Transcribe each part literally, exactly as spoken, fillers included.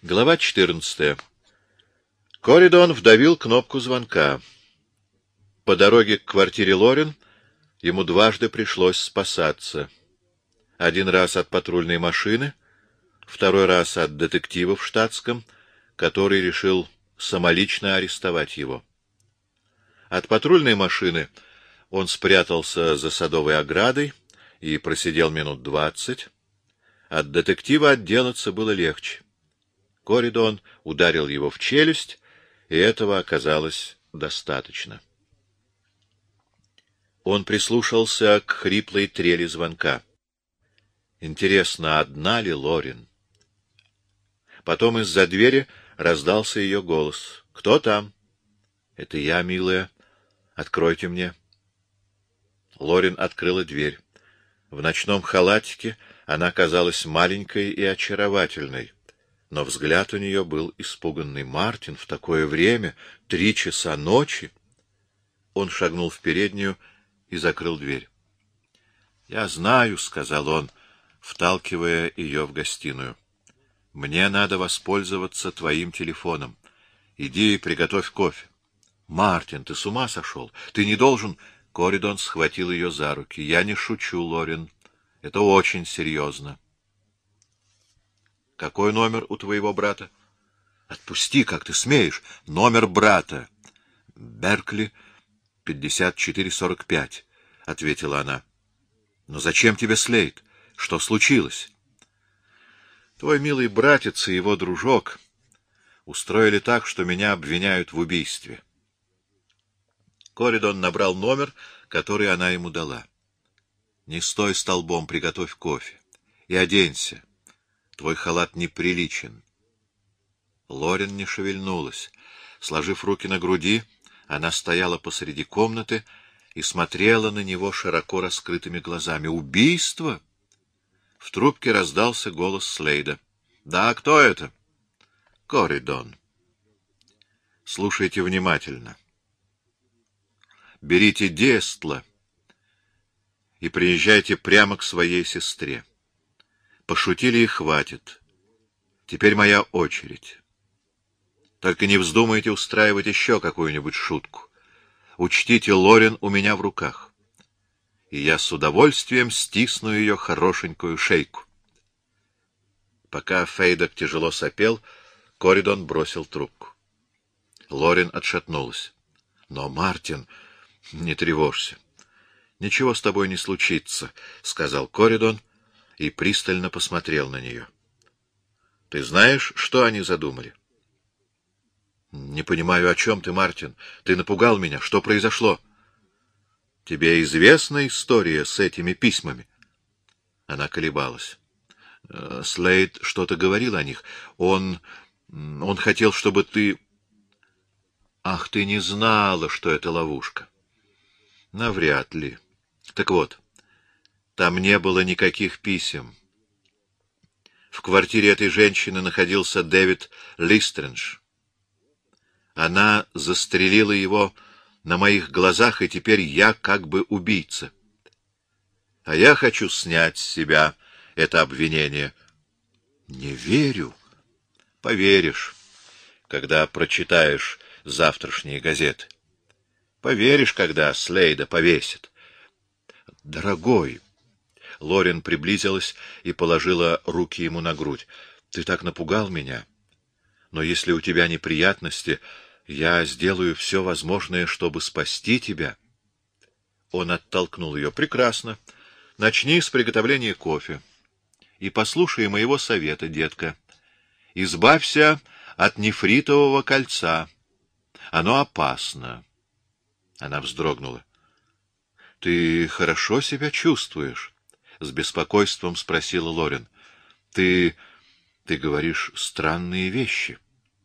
Глава четырнадцатая. Коридон вдавил кнопку звонка. По дороге к квартире Лорен ему дважды пришлось спасаться. Один раз от патрульной машины, второй раз от детектива в штатском, который решил самолично арестовать его. От патрульной машины он спрятался за садовой оградой и просидел минут двадцать. От детектива отделаться было легче. Коридон ударил его в челюсть, и этого оказалось достаточно. Он прислушался к хриплой трели звонка. Интересно, одна ли Лорен? Потом из-за двери раздался ее голос. — Кто там? — Это я, милая. Откройте мне. Лорен открыла дверь. В ночном халатике она казалась маленькой и очаровательной, но взгляд у нее был испуганный. — Мартин, в такое время, три часа ночи! Он шагнул в переднюю и закрыл дверь. — Я знаю, — сказал он, вталкивая ее в гостиную. — Мне надо воспользоваться твоим телефоном. Иди и приготовь кофе. — Мартин, ты с ума сошел? Ты не должен... Коридон схватил ее за руки. — Я не шучу, Лорен. Это очень серьезно. — Какой номер у твоего брата? — Отпусти, как ты смеешь. Номер брата. — Беркли, пятьдесят четыре сорок пять, — ответила она. — Но зачем тебе Слейд? Что случилось? — Твой милый братец и его дружок устроили так, что меня обвиняют в убийстве. Коридон набрал номер, который она ему дала. — Не стой столбом, приготовь кофе. И оденься. Твой халат неприличен. Лорен не шевельнулась. Сложив руки на груди, она стояла посреди комнаты и смотрела на него широко раскрытыми глазами. «Убийство?» В трубке раздался голос Слейда. «Да, кто это?» «Коридон. Слушайте внимательно. Берите Дестла и приезжайте прямо к своей сестре. Пошутили и хватит. Теперь моя очередь. Только не вздумайте устраивать еще какую-нибудь шутку. Учтите, Лорен у меня в руках, и я с удовольствием стисну ее хорошенькую шейку. Пока Фейдок тяжело сопел, Коридон бросил трубку. Лорен отшатнулась. — Но, Мартин, не тревожься. — Ничего с тобой не случится, — сказал Коридон и пристально посмотрел на нее. — Ты знаешь, что они задумали? — Не понимаю, о чем ты, Мартин. Ты напугал меня. Что произошло? — Тебе известна история с этими письмами? Она колебалась. — Слейд что-то говорил о них. Он... он хотел, чтобы ты... — Ах, ты не знала, что это ловушка. — Навряд ли. Так вот, там не было никаких писем. В квартире этой женщины находился Дэвид Листрендж. Она застрелила его на моих глазах, и теперь я как бы убийца. А я хочу снять с себя это обвинение. Не верю. Поверишь, когда прочитаешь завтрашние газеты. Поверишь, когда Слейда повесит. Дорогой, Лорен приблизилась и положила руки ему на грудь. Ты так напугал меня. Но если у тебя неприятности, я сделаю все возможное, чтобы спасти тебя. Он оттолкнул ее. Прекрасно. Начни с приготовления кофе. И послушай моего совета, детка. Избавься от нефритового кольца. Оно опасно. Она вздрогнула. — Ты хорошо себя чувствуешь? — с беспокойством спросила Лорен. — Ты... ты говоришь странные вещи.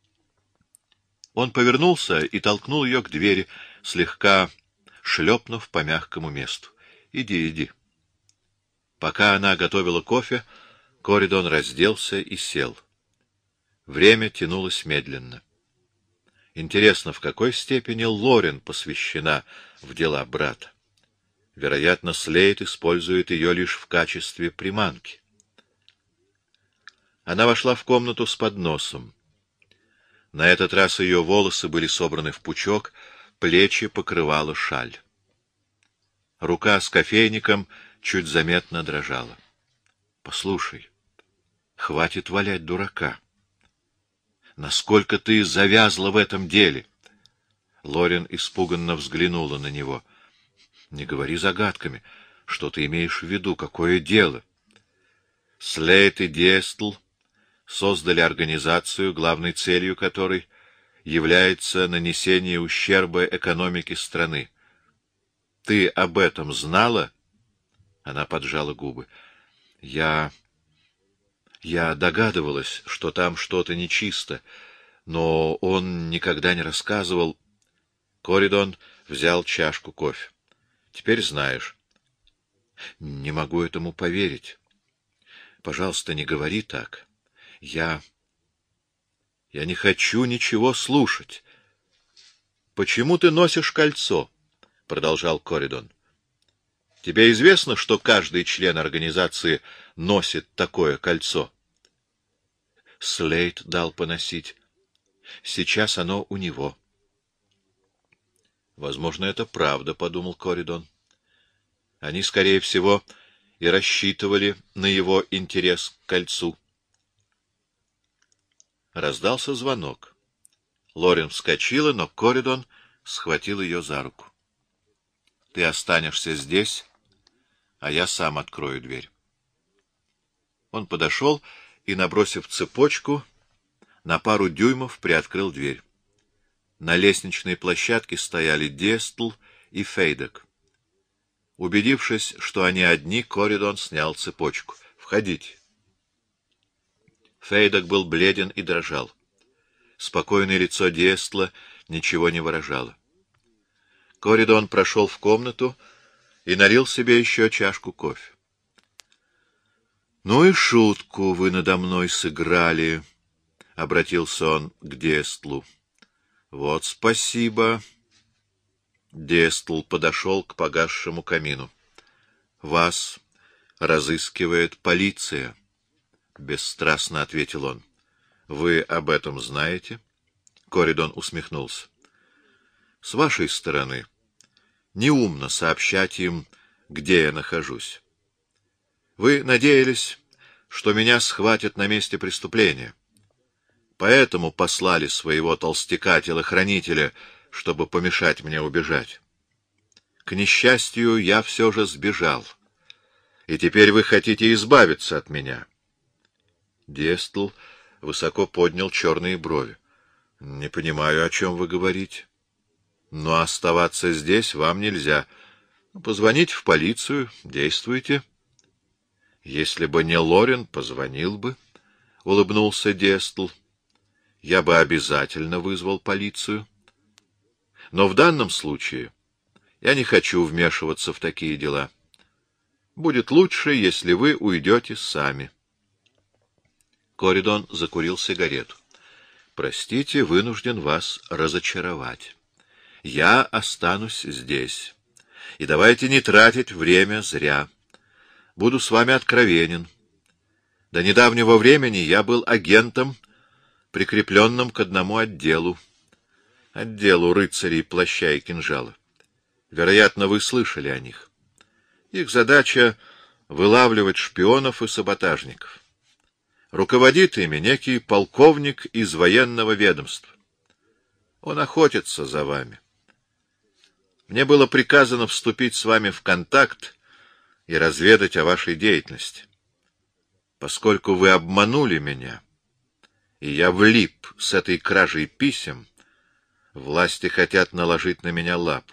Он повернулся и толкнул ее к двери, слегка шлепнув по мягкому месту. — Иди, иди. Пока она готовила кофе, Коридон разделся и сел. Время тянулось медленно. Интересно, в какой степени Лорен посвящена в дела брата? Вероятно, Слейд использует ее лишь в качестве приманки. Она вошла в комнату с подносом. На этот раз ее волосы были собраны в пучок, плечи покрывала шаль. Рука с кофейником чуть заметно дрожала. — Послушай, хватит валять дурака. Насколько ты завязла в этом деле? Лорен испуганно взглянула на него. — Не говори загадками. Что ты имеешь в виду? Какое дело? Слейт и Диэстл создали организацию, главной целью которой является нанесение ущерба экономике страны. Ты об этом знала? Она поджала губы. Я... Я догадывалась, что там что-то нечисто, но он никогда не рассказывал. Коридон взял чашку кофе. Теперь знаешь. Не могу этому поверить. Пожалуйста, не говори так. Я... Я не хочу ничего слушать. Почему ты носишь кольцо? Продолжал Коридон. Тебе известно, что каждый член организации носит такое кольцо? Слейт дал поносить. Сейчас оно у него. Возможно, это правда, — подумал Коридон. Они, скорее всего, и рассчитывали на его интерес к кольцу. Раздался звонок. Лорен вскочила, но Коридон схватил ее за руку. — Ты останешься здесь, а я сам открою дверь. Он подошел и, набросив цепочку, на пару дюймов приоткрыл дверь. На лестничной площадке стояли Диэстл и Фейдек. Убедившись, что они одни, Коридон снял цепочку. — Входите. Фейдек был бледен и дрожал. Спокойное лицо Диэстла ничего не выражало. Коридон прошел в комнату и налил себе еще чашку кофе. — Ну и шутку вы надо мной сыграли, — обратился он к Диэстлу. — Вот спасибо. Диэстл подошел к погасшему камину. — Вас разыскивает полиция, — бесстрастно ответил он. — Вы об этом знаете? Коридон усмехнулся. — С вашей стороны неумно сообщать им, где я нахожусь. Вы надеялись, что меня схватят на месте преступления. Поэтому послали своего толстяка-телохранителя, чтобы помешать мне убежать. К несчастью, я все же сбежал. И теперь вы хотите избавиться от меня. Диэстл высоко поднял черные брови. — Не понимаю, о чем вы говорите. Но оставаться здесь вам нельзя. Позвоните в полицию, действуйте. — Если бы не Лорен, позвонил бы, — улыбнулся Диэстл. — Я бы обязательно вызвал полицию. Но в данном случае я не хочу вмешиваться в такие дела. Будет лучше, если вы уйдете сами. Коридон закурил сигарету. — Простите, вынужден вас разочаровать. Я останусь здесь. И давайте не тратить время зря. Буду с вами откровенен. До недавнего времени я был агентом, прикрепленным к одному отделу. Отделу рыцарей плаща и кинжала. Вероятно, вы слышали о них. Их задача — вылавливать шпионов и саботажников. Руководит ими некий полковник из военного ведомства. Он охотится за вами. Мне было приказано вступить с вами в контакт и разведать о вашей деятельности. Поскольку вы обманули меня, и я влип с этой кражей писем, власти хотят наложить на меня лапу.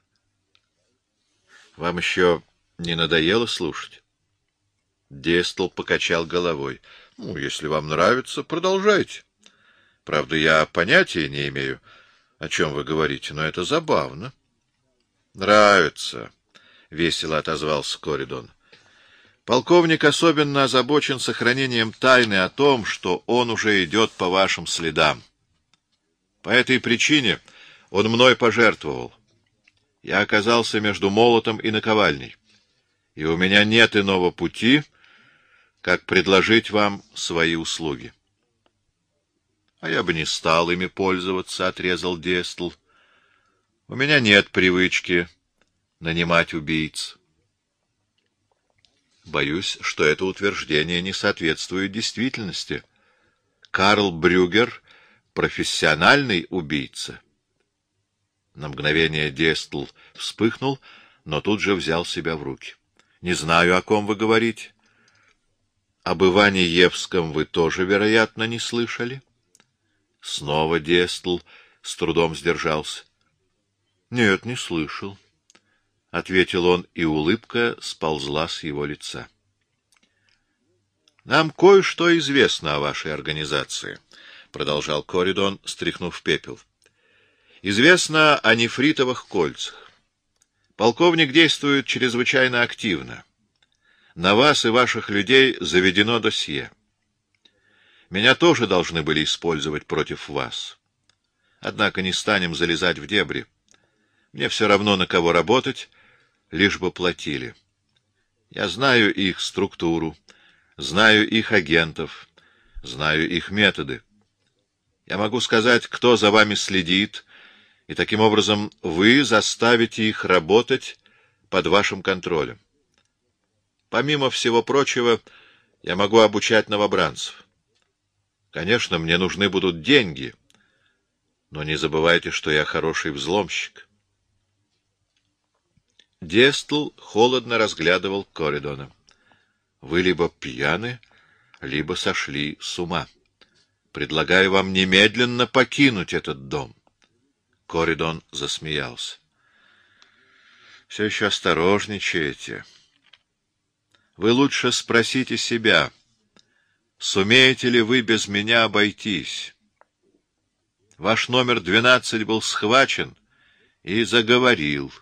Вам еще не надоело слушать? Диэстл покачал головой. — Ну, если вам нравится, продолжайте. Правда, я понятия не имею, о чем вы говорите, но это забавно. — Нравится, — весело отозвался Коридон. Полковник особенно озабочен сохранением тайны о том, что он уже идет по вашим следам. По этой причине он мной пожертвовал. Я оказался между молотом и наковальней, и у меня нет иного пути, как предложить вам свои услуги. — А я бы не стал ими пользоваться, — отрезал Дестл. — У меня нет привычки нанимать убийц. Боюсь, что это утверждение не соответствует действительности. Карл Брюгер — профессиональный убийца. На мгновение Дестл вспыхнул, но тут же взял себя в руки. — Не знаю, о ком вы говорите. — Об Иване Евском вы тоже, вероятно, не слышали? Снова Дестл с трудом сдержался. — Нет, не слышал, — ответил он, и улыбка сползла с его лица. — Нам кое-что известно о вашей организации, — продолжал Коридон, стряхнув пепел. — Известно о нефритовых кольцах. Полковник действует чрезвычайно активно. На вас и ваших людей заведено досье. Меня тоже должны были использовать против вас. Однако не станем залезать в дебри. Мне все равно, на кого работать, лишь бы платили. Я знаю их структуру, знаю их агентов, знаю их методы. Я могу сказать, кто за вами следит, и таким образом вы заставите их работать под вашим контролем. Помимо всего прочего, я могу обучать новобранцев. Конечно, мне нужны будут деньги, но не забывайте, что я хороший взломщик. Дестл холодно разглядывал Коридона. — Вы либо пьяны, либо сошли с ума. Предлагаю вам немедленно покинуть этот дом. Коридон засмеялся. — Все еще осторожничаете. Вы лучше спросите себя, сумеете ли вы без меня обойтись? Ваш номер двенадцать был схвачен и заговорил.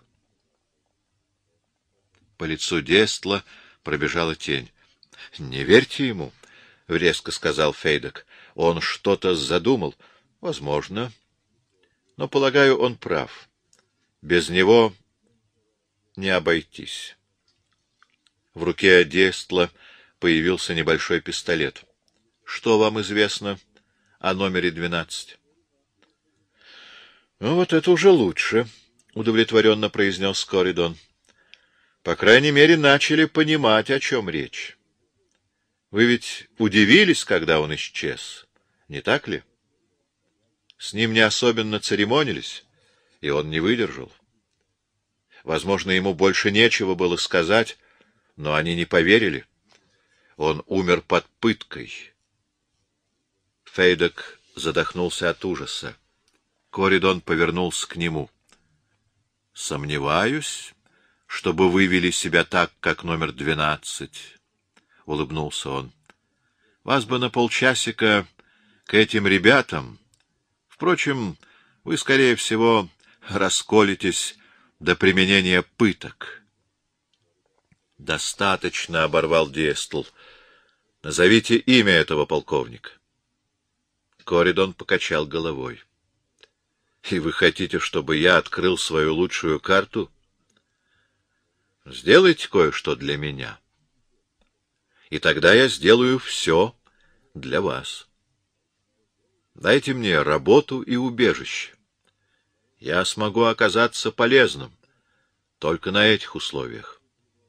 По лицу Дестла пробежала тень. — Не верьте ему, — резко сказал Фейдек. — Он что-то задумал. — Возможно. Но, полагаю, он прав. Без него не обойтись. В руке Дестла появился небольшой пистолет. — Что вам известно о номере двенадцать? — Ну, вот это уже лучше, — удовлетворенно произнес Коридон. — По крайней мере, начали понимать, о чем речь. Вы ведь удивились, когда он исчез, не так ли? С ним не особенно церемонились, и он не выдержал. Возможно, ему больше нечего было сказать, но они не поверили. Он умер под пыткой. Фейдек задохнулся от ужаса. Коридон повернулся к нему. — Сомневаюсь, чтобы вы вели себя так, как номер двенадцать, — улыбнулся он. — Вас бы на полчасика к этим ребятам. Впрочем, вы, скорее всего, расколетесь до применения пыток. — Достаточно, — оборвал Дестл. — Назовите имя этого полковника. Коридон покачал головой. — И вы хотите, чтобы я открыл свою лучшую карту? Сделайте кое-что для меня. И тогда я сделаю все для вас. Дайте мне работу и убежище. Я смогу оказаться полезным только на этих условиях.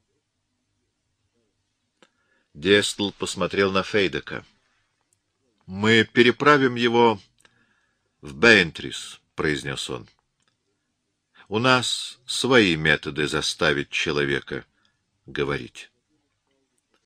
Дестл посмотрел на Фейдека. — Мы переправим его в Бейнтрис, — произнес он. — У нас свои методы заставить человека говорить.